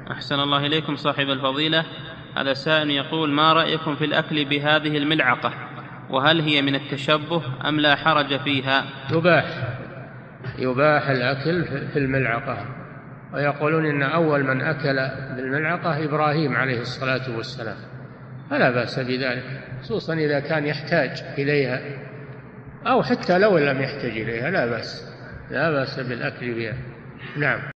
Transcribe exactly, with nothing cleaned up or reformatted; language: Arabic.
أحسن الله إليكم صاحب الفضيلة. هذا سائل يقول: ما رأيكم في الأكل بهذه الملعقة، وهل هي من التشبه أم لا حرج فيها؟ يباح يباح الأكل في الملعقة، ويقولون إن أول من أكل بالملعقة إبراهيم عليه الصلاة والسلام، فلا بأس بذلك، خصوصا إذا كان يحتاج إليها، أو حتى لو لم يحتاج إليها لا بأس لا بأس بالأكل بها. نعم.